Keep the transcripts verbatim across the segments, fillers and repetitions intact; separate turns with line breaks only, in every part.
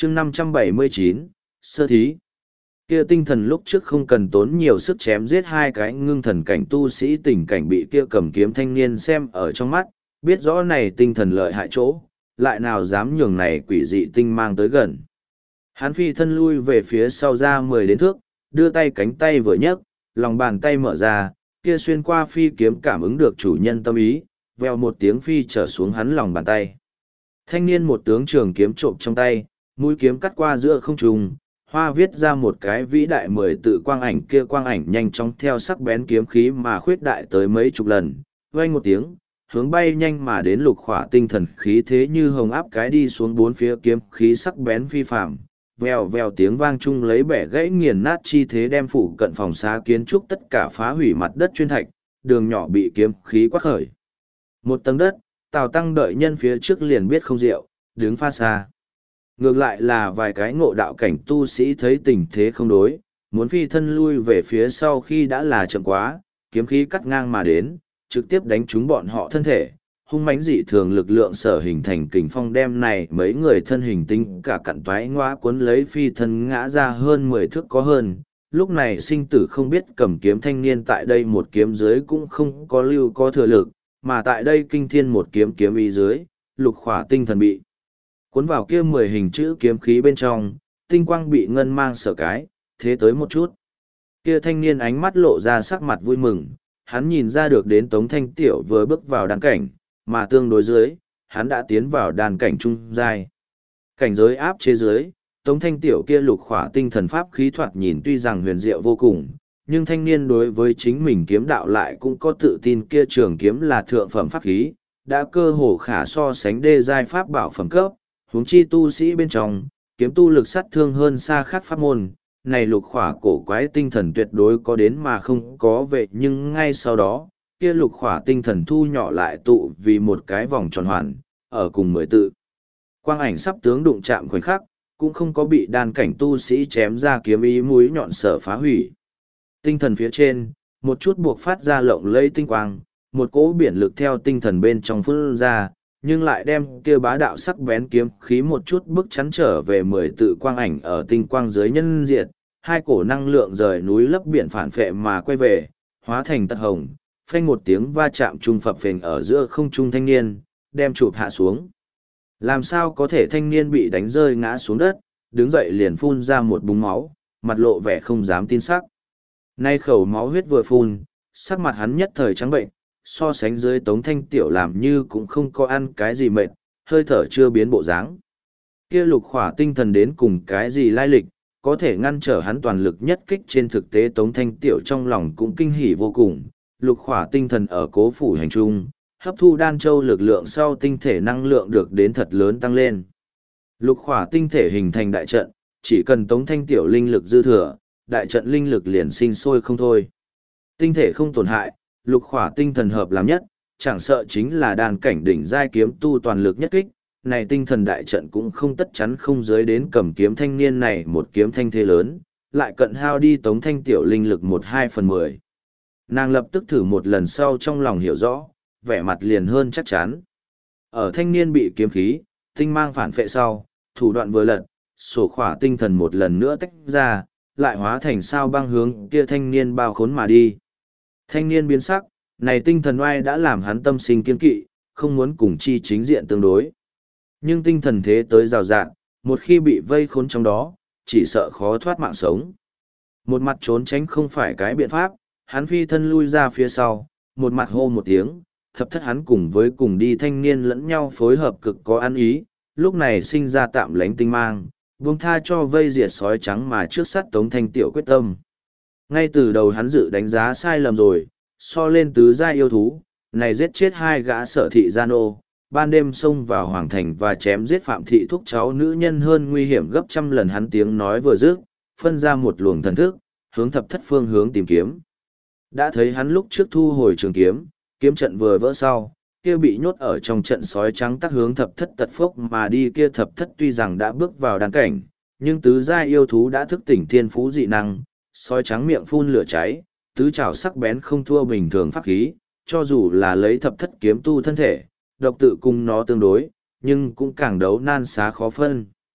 chương năm trăm bảy mươi chín, sơ thí. Kia tinh thần lúc trước không cần tốn nhiều sức chém giết hai cái ngưng thần cảnh tu sĩ, tình cảnh bị kia cầm kiếm thanh niên xem ở trong mắt, biết rõ này tinh thần lợi hại chỗ, lại nào dám nhường này quỷ dị tinh mang tới gần. Hắn phi thân lui về phía sau ra mười đến thước, đưa tay cánh tay vừa nhấc, lòng bàn tay mở ra, kia xuyên qua phi kiếm cảm ứng được chủ nhân tâm ý, vèo một tiếng phi trở xuống hắn lòng bàn tay. Thanh niên một tướng trường kiếm trộm trong tay, mũi kiếm cắt qua giữa không trung, hoa viết ra một cái vĩ đại mười tự quang ảnh, kia quang ảnh nhanh chóng theo sắc bén kiếm khí mà khuyết đại tới mấy chục lần, vang một tiếng, hướng bay nhanh mà đến lục khỏa tinh thần khí thế như hồng áp cái đi xuống bốn phía kiếm khí sắc bén phi phạm. Vèo vèo tiếng vang chung lấy bẻ gãy nghiền nát chi thế đem phụ cận phòng xá kiến trúc tất cả phá hủy mặt đất chuyên thạch, đường nhỏ bị kiếm khí quát khởi. Một tầng đất, Tào Tăng đợi nhân phía trước liền biết không rượu, đứng pha xa. Ngược lại là vài cái ngộ đạo cảnh tu sĩ thấy tình thế không đối, muốn phi thân lui về phía sau khi đã là chậm quá, kiếm khí cắt ngang mà đến, trực tiếp đánh trúng bọn họ thân thể. Hung mãnh dị thường lực lượng sở hình thành kình phong đem này mấy người thân hình tính cả cặn toái ngoa cuốn lấy phi thân ngã ra hơn mười thước có hơn. Lúc này sinh tử không biết cầm kiếm thanh niên tại đây một kiếm dưới cũng không có lưu có thừa lực, mà tại đây kinh thiên một kiếm kiếm ý dưới, lục khỏa tinh thần bị cuốn vào kia mười hình chữ kiếm khí bên trong, tinh quang bị ngân mang sở cái, thế tới một chút. Kia thanh niên ánh mắt lộ ra sắc mặt vui mừng, hắn nhìn ra được đến Tống Thanh Tiểu vừa bước vào đan cảnh, mà tương đối dưới, hắn đã tiến vào đan cảnh trung giai. Cảnh giới áp chế dưới, Tống Thanh Tiểu kia lục khỏa tinh thần pháp khí thoạt nhìn tuy rằng huyền diệu vô cùng, nhưng thanh niên đối với chính mình kiếm đạo lại cũng có tự tin, kia trường kiếm là thượng phẩm pháp khí, đã cơ hồ khả so sánh đê giai pháp bảo phẩm cấp, huống chi tu sĩ bên trong, kiếm tu lực sát thương hơn xa khác pháp môn. Này lục khỏa cổ quái tinh thần tuyệt đối có đến mà không có về, nhưng ngay sau đó, kia lục khỏa tinh thần thu nhỏ lại tụ vì một cái vòng tròn hoàn, ở cùng mười tự. Quang ảnh sắp tướng đụng chạm khoảnh khắc, cũng không có bị đan cảnh tu sĩ chém ra kiếm ý mũi nhọn sở phá hủy. Tinh thần phía trên, một chút buộc phát ra lộng lẫy tinh quang, một cỗ biển lực theo tinh thần bên trong phun ra, nhưng lại đem kia bá đạo sắc bén kiếm khí một chút bức chắn trở về mười tự quang ảnh ở tinh quang dưới nhân diệt, hai cổ năng lượng rời núi lấp biển phản phệ mà quay về, hóa thành tật hồng, phanh một tiếng va chạm trung phập phình ở giữa không trung thanh niên, đem chụp hạ xuống. Làm sao có thể thanh niên bị đánh rơi ngã xuống đất, đứng dậy liền phun ra một búng máu, mặt lộ vẻ không dám tin sắc. Nay khẩu máu huyết vừa phun, sắc mặt hắn nhất thời trắng bệnh, so sánh dưới Tống Thanh Tiểu làm như cũng không có ăn cái gì mệt, hơi thở chưa biến bộ dáng. Kia lục khỏa tinh thần đến cùng cái gì lai lịch, có thể ngăn trở hắn toàn lực nhất kích, trên thực tế Tống Thanh Tiểu trong lòng cũng kinh hỉ vô cùng. Lục khỏa tinh thần ở cố phủ hành trung, hấp thu đan châu lực lượng sau tinh thể năng lượng được đến thật lớn tăng lên. Lục khỏa tinh thể hình thành đại trận, chỉ cần Tống Thanh Tiểu linh lực dư thừa, đại trận linh lực liền sinh sôi không thôi. Tinh thể không tổn hại, lục khỏa tinh thần hợp làm nhất, chẳng sợ chính là đàn cảnh đỉnh giai kiếm tu toàn lực nhất kích, này tinh thần đại trận cũng không tất chắn không giới đến cầm kiếm thanh niên này một kiếm thanh thế lớn, lại cận hao đi Tống Thanh Tiểu linh lực một hai phần mười. Nàng lập tức thử một lần sau trong lòng hiểu rõ, vẻ mặt liền hơn chắc chắn. Ở thanh niên bị kiếm khí, tinh mang phản phệ sau, thủ đoạn vừa lật, sổ khỏa tinh thần một lần nữa tách ra, lại hóa thành sao băng hướng kia thanh niên bao khốn mà đi. Thanh niên biến sắc, này tinh thần oai đã làm hắn tâm sinh kiên kỵ, không muốn cùng chi chính diện tương đối. Nhưng tinh thần thế tới rào rạng, một khi bị vây khốn trong đó, chỉ sợ khó thoát mạng sống. Một mặt trốn tránh không phải cái biện pháp, hắn phi thân lui ra phía sau, một mặt hô một tiếng, thập thất hắn cùng với cùng đi thanh niên lẫn nhau phối hợp cực có ăn ý, lúc này sinh ra tạm lánh tinh mang, buông tha cho vây diệt sói trắng mà trước sát Tống Thanh Tiểu quyết tâm. Ngay từ đầu hắn dự đánh giá sai lầm rồi, so lên tứ giai yêu thú, này giết chết hai gã sở thị gian ô, ban đêm xông vào hoàng thành và chém giết phạm thị thúc cháu nữ nhân hơn nguy hiểm gấp trăm lần. Hắn tiếng nói vừa dứt, phân ra một luồng thần thức, hướng thập thất phương hướng tìm kiếm. Đã thấy hắn lúc trước thu hồi trường kiếm, kiếm trận vừa vỡ sau, kia bị nhốt ở trong trận sói trắng tắc hướng thập thất tật phốc mà đi. Kia thập thất tuy rằng đã bước vào đan cảnh, nhưng tứ giai yêu thú đã thức tỉnh thiên phú dị năng, sói trắng miệng phun lửa cháy, tứ trảo sắc bén không thua bình thường pháp khí, cho dù là lấy thập thất kiếm tu thân thể, độc tự cùng nó tương đối, nhưng cũng càng đấu nan xá khó phân.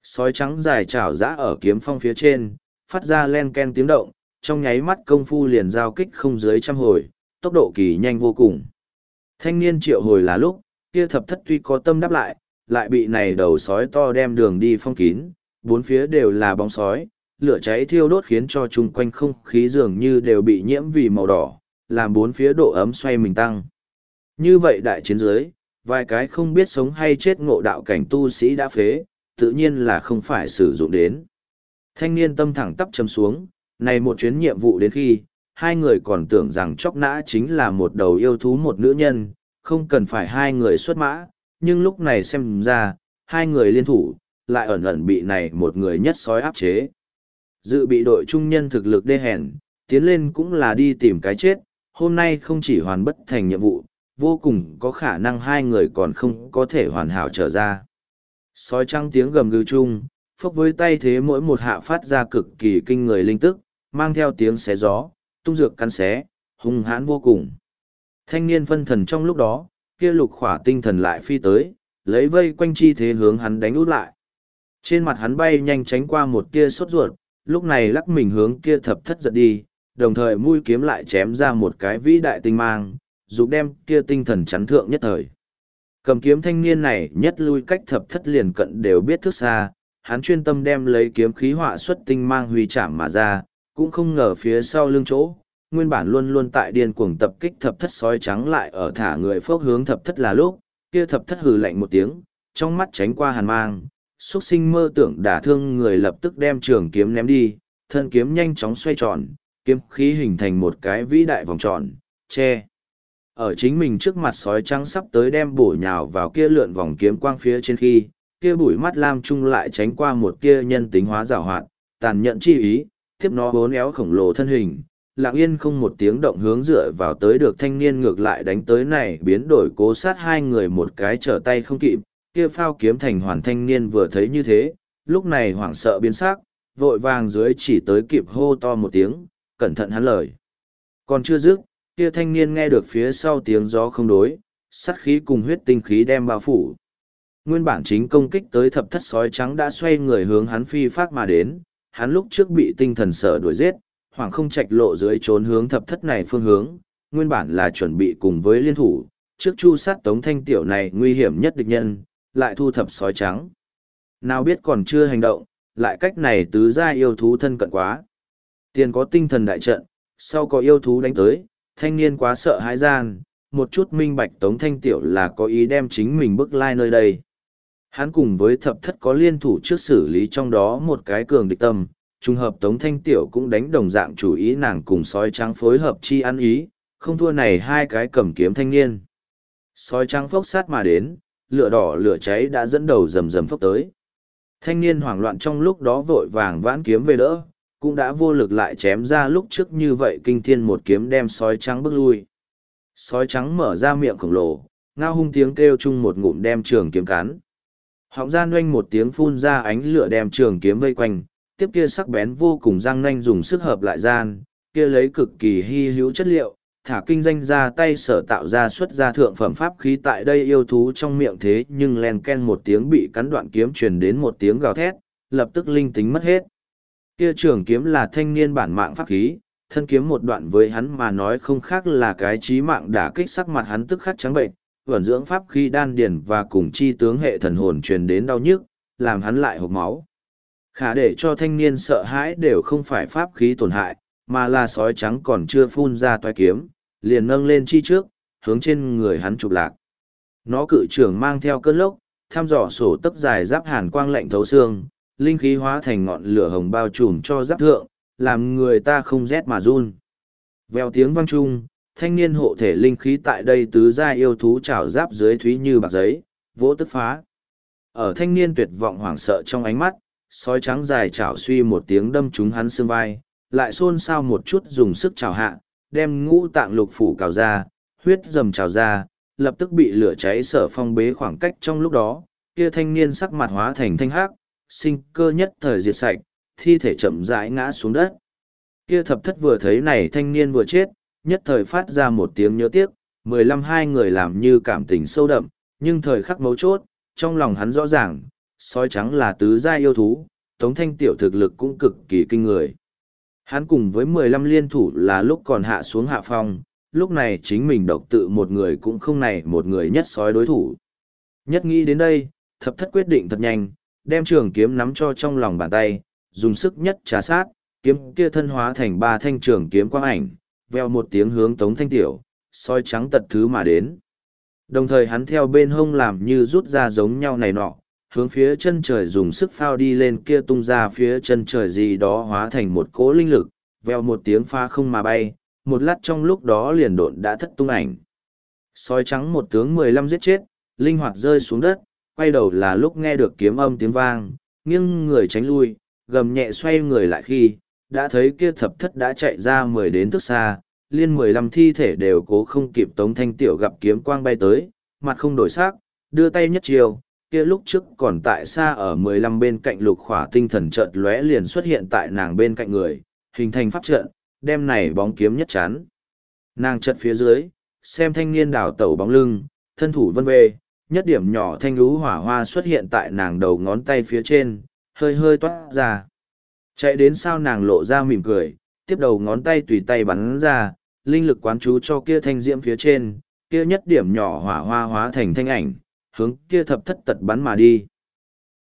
Sói trắng dài chảo giã ở kiếm phong phía trên, phát ra len ken tiếng động, trong nháy mắt công phu liền giao kích không dưới trăm hồi, tốc độ kỳ nhanh vô cùng. Thanh niên triệu hồi là lúc, kia thập thất tuy có tâm đáp lại, lại bị này đầu sói to đem đường đi phong kín, bốn phía đều là bóng sói, lửa cháy thiêu đốt khiến cho chung quanh không khí dường như đều bị nhiễm vì màu đỏ, làm bốn phía độ ấm xoay mình tăng. Như vậy đại chiến dưới, vài cái không biết sống hay chết ngộ đạo cảnh tu sĩ đã phế, tự nhiên là không phải sử dụng đến. Thanh niên tâm thẳng tắp chầm xuống, này một chuyến nhiệm vụ đến khi, hai người còn tưởng rằng chóc nã chính là một đầu yêu thú một nữ nhân, không cần phải hai người xuất mã, nhưng lúc này xem ra, hai người liên thủ, lại ẩn ẩn bị này một người nhất sói áp chế. Dự bị đội trung nhân thực lực đê hèn, tiến lên cũng là đi tìm cái chết, hôm nay không chỉ hoàn bất thành nhiệm vụ, vô cùng có khả năng hai người còn không có thể hoàn hảo trở ra. Sói trắng tiếng gầm gừ chung, phốc với tay thế mỗi một hạ phát ra cực kỳ kinh người linh tức, mang theo tiếng xé gió, tung dược cắn xé, hung hãn vô cùng. Thanh niên phân thần trong lúc đó, kia lục khỏa tinh thần lại phi tới, lấy vây quanh chi thế hướng hắn đánh út lại. Trên mặt hắn bay nhanh tránh qua một tia sốt ruột, lúc này lắc mình hướng kia thập thất giật đi, đồng thời mũi kiếm lại chém ra một cái vĩ đại tinh mang, dục đem kia tinh thần chắn thượng nhất thời. Cầm kiếm thanh niên này nhất lui cách thập thất liền cận đều biết thức xa, hắn chuyên tâm đem lấy kiếm khí họa xuất tinh mang huy chạm mà ra, cũng không ngờ phía sau lưng chỗ, nguyên bản luôn luôn tại điên cuồng tập kích thập thất sói trắng lại ở thả người phốc hướng thập thất là lúc, kia thập thất hừ lạnh một tiếng, trong mắt tránh qua hàn mang, xuất sinh mơ tưởng đả thương người lập tức đem trường kiếm ném đi, thân kiếm nhanh chóng xoay tròn, kiếm khí hình thành một cái vĩ đại vòng tròn, che. Ở chính mình trước mặt sói trắng sắp tới đem bổ nhào vào kia lượn vòng kiếm quang phía trên khi, kia bụi mắt lam trung lại tránh qua một kia nhân tính hóa giảo hoạt, tàn nhẫn chi ý, tiếp nó bốn éo khổng lồ thân hình, lặng yên không một tiếng động hướng dựa vào tới được thanh niên ngược lại đánh tới này biến đổi cố sát hai người một cái trở tay không kịp, kia phao kiếm thành hoàn thanh niên vừa thấy như thế, lúc này hoảng sợ biến sắc, vội vàng dưới chỉ tới kịp hô to một tiếng, cẩn thận hắn lời. Còn chưa dứt, kia thanh niên nghe được phía sau tiếng gió không đối, sát khí cùng huyết tinh khí đem bao phủ. Nguyên bản chính công kích tới thập thất sói trắng đã xoay người hướng hắn phi phát mà đến, hắn lúc trước bị tinh thần sở đuổi giết, hoàng không trạch lộ dưới trốn hướng thập thất này phương hướng, nguyên bản là chuẩn bị cùng với liên thủ, trước chu sát tống thanh tiểu này nguy hiểm nhất địch nhân, lại thu thập sói trắng. Nào biết còn chưa hành động, lại cách này tứ gia yêu thú thân cận quá. Tiền có tinh thần đại trận, sau có yêu thú đánh tới, thanh niên quá sợ hãi gian, một chút minh bạch tống thanh tiểu là có ý đem chính mình bức lai nơi đây. Hắn cùng với thập thất có liên thủ trước xử lý trong đó một cái cường địch tâm, trùng hợp tống thanh tiểu cũng đánh đồng dạng chủ ý nàng cùng sói trắng phối hợp chi ăn ý, không thua này hai cái cầm kiếm thanh niên. Sói trắng phốc sát mà đến, lửa đỏ lửa cháy đã dẫn đầu rầm rầm phốc tới. Thanh niên hoảng loạn trong lúc đó vội vàng vãn kiếm về đỡ, cũng đã vô lực lại chém ra lúc trước như vậy kinh thiên một kiếm đem sói trắng bước lui. Sói trắng mở ra miệng khổng lồ, ngao hung tiếng kêu chung một ngụm đem trường kiếm cắn. Họng gian oanh một tiếng phun ra ánh lửa đem trường kiếm vây quanh, tiếp kia sắc bén vô cùng răng nanh dùng sức hợp lại gian, kia lấy cực kỳ hy hữu chất liệu, thả kinh danh ra tay sở tạo ra xuất ra thượng phẩm pháp khí tại đây yêu thú trong miệng thế nhưng len ken một tiếng bị cắn đoạn kiếm truyền đến một tiếng gào thét, lập tức linh tính mất hết. Kia trường kiếm là thanh niên bản mạng pháp khí, thân kiếm một đoạn với hắn mà nói không khác là cái chí mạng đả kích sắc mặt hắn tức khắc trắng bệnh, vẩn dưỡng pháp khí đan điền và cùng chi tướng hệ thần hồn truyền đến đau nhức, làm hắn lại hộc máu. Khả để cho thanh niên sợ hãi đều không phải pháp khí tổn hại, mà là sói trắng còn chưa phun ra toái kiếm, liền nâng lên chi trước, hướng trên người hắn chụp lạc. Nó cự trưởng mang theo cơn lốc, tham dò sổ tấc dài giáp hàn quang lạnh thấu xương, linh khí hóa thành ngọn lửa hồng bao trùm cho giáp thượng, làm người ta không rét mà run. Vèo tiếng vang trung, thanh niên hộ thể linh khí tại đây tứ gia yêu thú trảo giáp dưới thúy như bạc giấy, vỗ tức phá. Ở thanh niên tuyệt vọng hoảng sợ trong ánh mắt, sói trắng dài chảo suy một tiếng đâm trúng hắn xương vai, lại xôn xao một chút dùng sức chảo hạ, đem ngũ tạng lục phủ cào ra, huyết dầm trào ra, lập tức bị lửa cháy sở phong bế khoảng cách trong lúc đó, kia thanh niên sắc mặt hóa thành thanh hắc, sinh cơ nhất thời diệt sạch, thi thể chậm rãi ngã xuống đất. Kia thập thất vừa thấy này thanh niên vừa chết, nhất thời phát ra một tiếng nhớ tiếc, mười lăm hai người làm như cảm tình sâu đậm, nhưng thời khắc mấu chốt, trong lòng hắn rõ ràng, sói trắng là tứ gia yêu thú, Tống Thanh Tiểu thực lực cũng cực kỳ kinh người. Hắn cùng với mười lăm liên thủ là lúc còn hạ xuống hạ phong, lúc này chính mình độc tự một người cũng không này một người nhất sói đối thủ. Nhất nghĩ đến đây, thập thất quyết định thật nhanh, đem trường kiếm nắm cho trong lòng bàn tay, dùng sức nhất trà sát, kiếm kia thân hóa thành ba thanh trường kiếm quang ảnh, veo một tiếng hướng Tống Thanh Tiểu, sói trắng tật thứ mà đến. Đồng thời hắn theo bên hông làm như rút ra giống nhau này nọ, hướng phía chân trời dùng sức phao đi lên kia tung ra phía chân trời gì đó hóa thành một cỗ linh lực, veo một tiếng pha không mà bay, một lát trong lúc đó liền độn đã thất tung ảnh. Sói trắng một tướng mười lăm giết chết, linh hoạt rơi xuống đất, quay đầu là lúc nghe được kiếm âm tiếng vang, nghiêng người tránh lui, gầm nhẹ xoay người lại khi, đã thấy kia thập thất đã chạy ra mười đến thước xa, liên mười lăm thi thể đều cố không kịp Tống Thanh Tiểu gặp kiếm quang bay tới, mặt không đổi sắc, đưa tay nhất chiều, kia lúc trước còn tại xa ở mười lăm bên cạnh lục khỏa tinh thần chợt lóe liền xuất hiện tại nàng bên cạnh người, hình thành pháp trận, đem này bóng kiếm nhất chán. Nàng chợt phía dưới, xem thanh niên đảo tẩu bóng lưng, thân thủ vân về, nhất điểm nhỏ thanh lú hỏa hoa xuất hiện tại nàng đầu ngón tay phía trên, hơi hơi toát ra. Chạy đến sau nàng lộ ra mỉm cười, tiếp đầu ngón tay tùy tay bắn ra, linh lực quán chú cho kia thanh diễm phía trên, kia nhất điểm nhỏ hỏa hoa hóa thành thanh ảnh, hướng kia thập thất tật bắn mà đi.